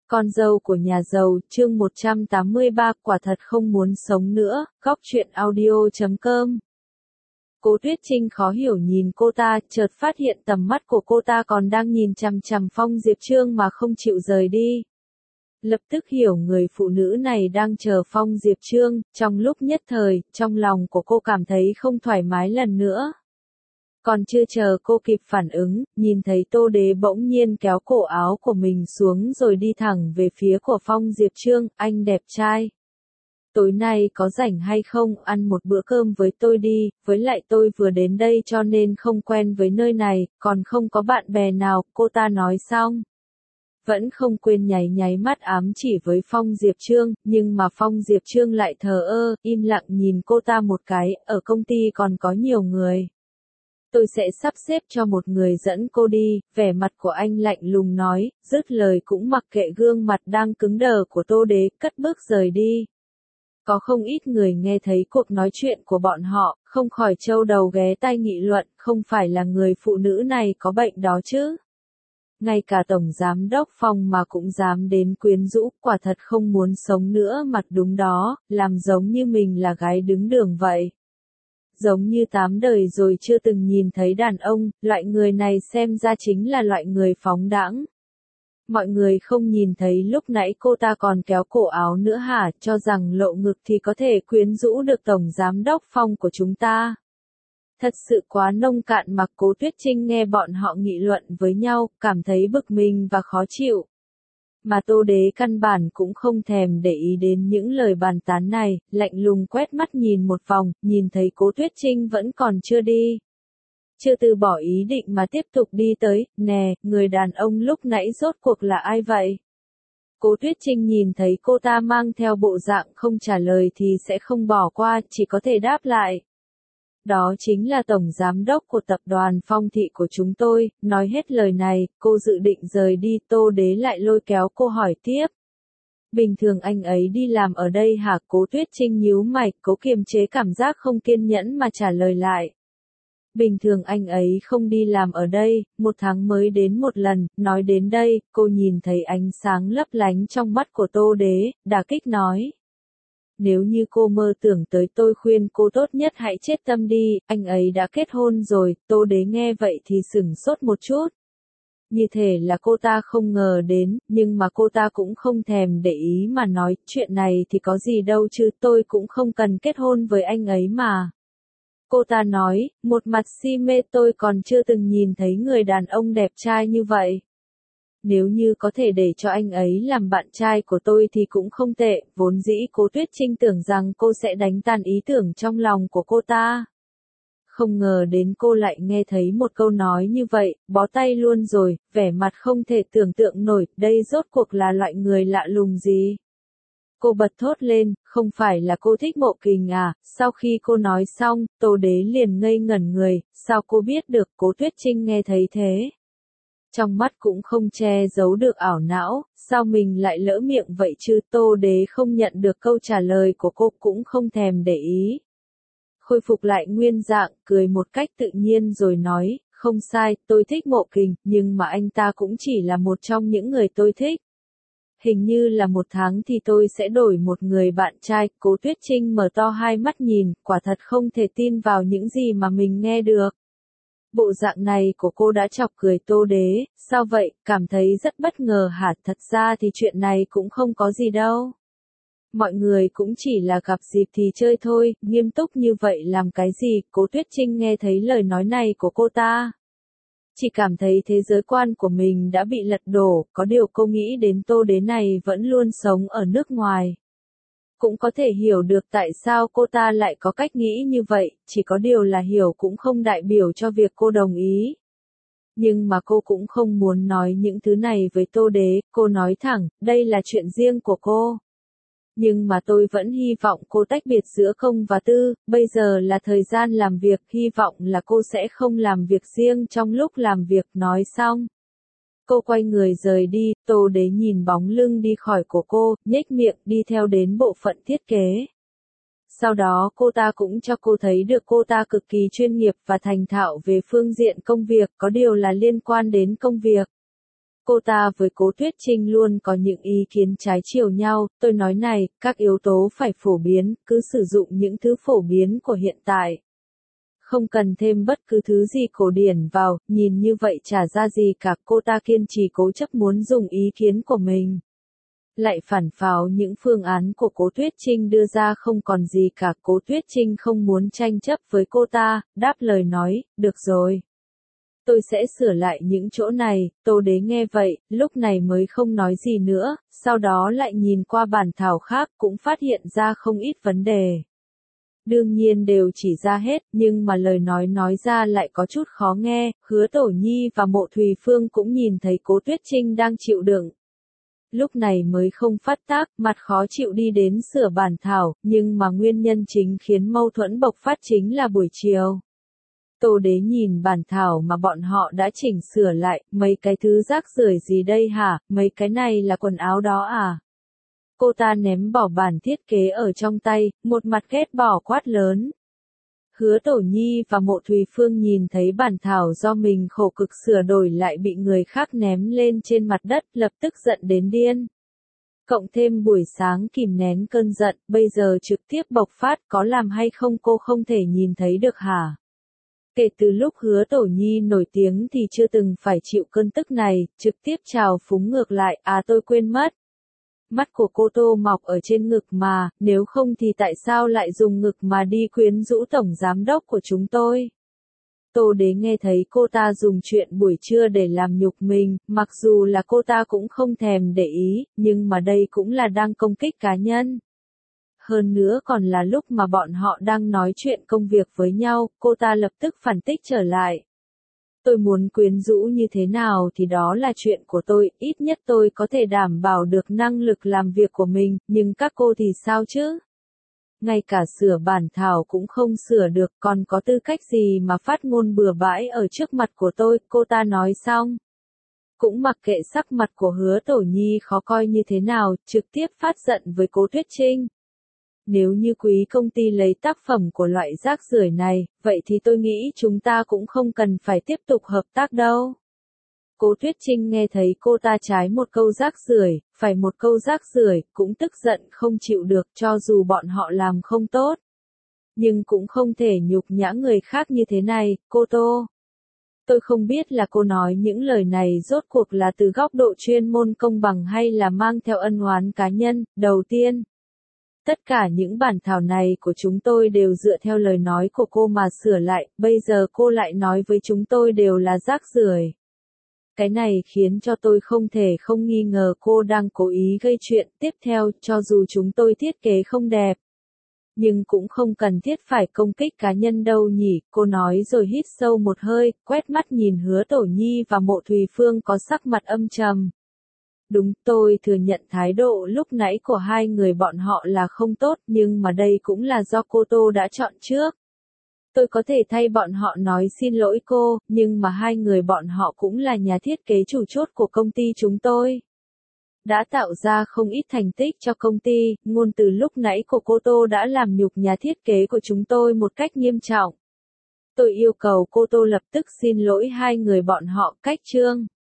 Con dâu của nhà giàu, chương 183, quả thật không muốn sống nữa, góc truyện audio.com. Cố Tuyết Trinh khó hiểu nhìn cô ta, chợt phát hiện tầm mắt của cô ta còn đang nhìn chằm chằm Phong Diệp Trương mà không chịu rời đi. Lập tức hiểu người phụ nữ này đang chờ Phong Diệp Trương, trong lúc nhất thời, trong lòng của cô cảm thấy không thoải mái lần nữa. Còn chưa chờ cô kịp phản ứng, nhìn thấy Tô Đế bỗng nhiên kéo cổ áo của mình xuống rồi đi thẳng về phía của Phong Diệp Trương, anh đẹp trai. Tối nay có rảnh hay không, ăn một bữa cơm với tôi đi, với lại tôi vừa đến đây cho nên không quen với nơi này, còn không có bạn bè nào, cô ta nói xong. Vẫn không quên nháy mắt ám chỉ với Phong Diệp Trương, nhưng mà Phong Diệp Trương lại thờ ơ, im lặng nhìn cô ta một cái, ở công ty còn có nhiều người. Tôi sẽ sắp xếp cho một người dẫn cô đi, vẻ mặt của anh lạnh lùng nói, dứt lời cũng mặc kệ gương mặt đang cứng đờ của Tô Đế, cất bước rời đi. Có không ít người nghe thấy cuộc nói chuyện của bọn họ, không khỏi trâu đầu ghé tai nghị luận, không phải là người phụ nữ này có bệnh đó chứ. Ngay cả Tổng Giám đốc Phong mà cũng dám đến quyến rũ, quả thật không muốn sống nữa mặt đúng đó, làm giống như mình là gái đứng đường vậy. Giống như 8 đời rồi chưa từng nhìn thấy đàn ông, loại người này xem ra chính là loại người phóng đãng. Mọi người không nhìn thấy lúc nãy cô ta còn kéo cổ áo nữa hả, cho rằng lộ ngực thì có thể quyến rũ được Tổng Giám đốc Phong của chúng ta. Thật sự quá nông cạn mà. Cố Tuyết Trinh nghe bọn họ nghị luận với nhau, cảm thấy bực mình và khó chịu. Mà Tô Đế căn bản cũng không thèm để ý đến những lời bàn tán này, lạnh lùng quét mắt nhìn một vòng, nhìn thấy Cố Tuyết Trinh vẫn còn chưa đi. Chưa từ bỏ ý định mà tiếp tục đi tới, nè, người đàn ông lúc nãy rốt cuộc là ai vậy? Cố Tuyết Trinh nhìn thấy cô ta mang theo bộ dạng không trả lời thì sẽ không bỏ qua, chỉ có thể đáp lại. Đó chính là Tổng Giám đốc của tập đoàn Phong Thị của chúng tôi. Nói hết lời này, cô dự định rời đi, Tô Đế lại lôi kéo cô hỏi tiếp. Bình thường anh ấy đi làm ở đây hả? Cố Tuyết Trinh nhíu mày, cố kiềm chế cảm giác không kiên nhẫn mà trả lời lại. Bình thường anh ấy không đi làm ở đây, 1 tháng mới đến một lần. Nói đến đây, cô nhìn thấy ánh sáng lấp lánh trong mắt của Tô Đế, đả kích nói. Nếu như cô mơ tưởng tới tôi khuyên cô tốt nhất hãy chết tâm đi, anh ấy đã kết hôn rồi. Tô Đế nghe vậy thì sửng sốt một chút. Như thể là cô ta không ngờ đến, nhưng mà cô ta cũng không thèm để ý mà nói, chuyện này thì có gì đâu chứ, tôi cũng không cần kết hôn với anh ấy mà. Cô ta nói, một mặt si mê, tôi còn chưa từng nhìn thấy người đàn ông đẹp trai như vậy. Nếu như có thể để cho anh ấy làm bạn trai của tôi thì cũng không tệ, vốn dĩ Cố Tuyết Trinh tưởng rằng cô sẽ đánh tan ý tưởng trong lòng của cô ta. Không ngờ đến cô lại nghe thấy một câu nói như vậy, bó tay luôn rồi, vẻ mặt không thể tưởng tượng nổi, đây rốt cuộc là loại người lạ lùng gì. Cô bật thốt lên, không phải là cô thích Mộ Kình à? Sau khi cô nói xong, Tô Đế liền ngây ngẩn người, sao cô biết được? Cố Tuyết Trinh nghe thấy thế. Trong mắt cũng không che giấu được ảo não, sao mình lại lỡ miệng vậy chứ? Tô Đế không nhận được câu trả lời của cô cũng không thèm để ý. Khôi phục lại nguyên dạng, cười một cách tự nhiên rồi nói, không sai, tôi thích Mộ Kình, nhưng mà anh ta cũng chỉ là một trong những người tôi thích. Hình như là 1 tháng thì tôi sẽ đổi một người bạn trai. Cố Tuyết Trinh mở to hai mắt nhìn, quả thật không thể tin vào những gì mà mình nghe được. Bộ dạng này của cô đã chọc cười Tô Đế, sao vậy, cảm thấy rất bất ngờ hả? Thật ra thì chuyện này cũng không có gì đâu. Mọi người cũng chỉ là gặp dịp thì chơi thôi, nghiêm túc như vậy làm cái gì? Cố Tuyết Trinh nghe thấy lời nói này của cô ta. Chỉ cảm thấy thế giới quan của mình đã bị lật đổ, có điều cô nghĩ đến Tô Đế này vẫn luôn sống ở nước ngoài. Cũng có thể hiểu được tại sao cô ta lại có cách nghĩ như vậy, chỉ có điều là hiểu cũng không đại biểu cho việc cô đồng ý. Nhưng mà cô cũng không muốn nói những thứ này với Tô Đế, cô nói thẳng, đây là chuyện riêng của cô. Nhưng mà tôi vẫn hy vọng cô tách biệt giữa công và tư, bây giờ là thời gian làm việc, hy vọng là cô sẽ không làm việc riêng trong lúc làm việc. Nói xong. Cô quay người rời đi, Tô Đế nhìn bóng lưng đi khỏi của cô, nhếch miệng đi theo đến bộ phận thiết kế. Sau đó cô ta cũng cho cô thấy được cô ta cực kỳ chuyên nghiệp và thành thạo về phương diện công việc, có điều là liên quan đến công việc. Cô ta với Cố Tuyết Trinh luôn có những ý kiến trái chiều nhau, tôi nói này, các yếu tố phải phổ biến, cứ sử dụng những thứ phổ biến của hiện tại. Không cần thêm bất cứ thứ gì cổ điển vào, nhìn như vậy chả ra gì cả, cô ta kiên trì cố chấp muốn dùng ý kiến của mình. Lại phản pháo những phương án của Cố Tuyết Trinh đưa ra không còn gì cả, Cố Tuyết Trinh không muốn tranh chấp với cô ta, đáp lời nói, được rồi. Tôi sẽ sửa lại những chỗ này, Tô Đế nghe vậy, lúc này mới không nói gì nữa, sau đó lại nhìn qua bản thảo khác cũng phát hiện ra không ít vấn đề. Đương nhiên đều chỉ ra hết, nhưng mà lời nói ra lại có chút khó nghe, Hứa Tổ Nhi và Mộ Thùy Phương cũng nhìn thấy Cố Tuyết Trinh đang chịu đựng. Lúc này mới không phát tác, mặt khó chịu đi đến sửa bản thảo, nhưng mà nguyên nhân chính khiến mâu thuẫn bộc phát chính là buổi chiều. Tô Đế nhìn bản thảo mà bọn họ đã chỉnh sửa lại, mấy cái thứ rác rưởi gì đây hả, mấy cái này là quần áo đó à? Cô ta ném bỏ bản thiết kế ở trong tay, một mặt ghét bỏ quát lớn. Hứa Tổ Nhi và Mộ Thùy Phương nhìn thấy bản thảo do mình khổ cực sửa đổi lại bị người khác ném lên trên mặt đất, lập tức giận đến điên. Cộng thêm buổi sáng kìm nén cơn giận, bây giờ trực tiếp bộc phát, có làm hay không cô không thể nhìn thấy được hả? Kể từ lúc Hứa Tổ Nhi nổi tiếng thì chưa từng phải chịu cơn tức này, trực tiếp trào phúng ngược lại, à tôi quên mất. Mắt của cô Tô mọc ở trên ngực mà, nếu không thì tại sao lại dùng ngực mà đi quyến rũ tổng giám đốc của chúng tôi? Tô Đế nghe thấy cô ta dùng chuyện buổi trưa để làm nhục mình, mặc dù là cô ta cũng không thèm để ý, nhưng mà đây cũng là đang công kích cá nhân. Hơn nữa còn là lúc mà bọn họ đang nói chuyện công việc với nhau, cô ta lập tức phản tích trở lại. Tôi muốn quyến rũ như thế nào thì đó là chuyện của tôi, ít nhất tôi có thể đảm bảo được năng lực làm việc của mình, nhưng các cô thì sao chứ? Ngay cả sửa bản thảo cũng không sửa được, còn có tư cách gì mà phát ngôn bừa bãi ở trước mặt của tôi, cô ta nói xong. Cũng mặc kệ sắc mặt của Hứa Tổ Nhi khó coi như thế nào, trực tiếp phát giận với Cố Tuyết Trinh. Nếu như quý công ty lấy tác phẩm của loại rác rưởi này, vậy thì tôi nghĩ chúng ta cũng không cần phải tiếp tục hợp tác đâu. Cố Tuyết Trinh nghe thấy cô ta trái một câu rác rưởi, phải một câu rác rưởi, cũng tức giận không chịu được cho dù bọn họ làm không tốt. Nhưng cũng không thể nhục nhã người khác như thế này, cô Tô. Tôi không biết là cô nói những lời này rốt cuộc là từ góc độ chuyên môn công bằng hay là mang theo ân oán cá nhân, đầu tiên. Tất cả những bản thảo này của chúng tôi đều dựa theo lời nói của cô mà sửa lại, bây giờ cô lại nói với chúng tôi đều là rác rưởi. Cái này khiến cho tôi không thể không nghi ngờ cô đang cố ý gây chuyện. Tiếp theo, cho dù chúng tôi thiết kế không đẹp, nhưng cũng không cần thiết phải công kích cá nhân đâu nhỉ, cô nói rồi hít sâu một hơi, quét mắt nhìn Hứa Tổ Nhi và Mộ Thùy Phương có sắc mặt âm trầm. Đúng, tôi thừa nhận thái độ lúc nãy của hai người bọn họ là không tốt, nhưng mà đây cũng là do cô Tô đã chọn trước. Tôi có thể thay bọn họ nói xin lỗi cô, nhưng mà hai người bọn họ cũng là nhà thiết kế chủ chốt của công ty chúng tôi. Đã tạo ra không ít thành tích cho công ty, ngôn từ lúc nãy của cô Tô đã làm nhục nhà thiết kế của chúng tôi một cách nghiêm trọng. Tôi yêu cầu cô Tô lập tức xin lỗi hai người bọn họ, cách chương.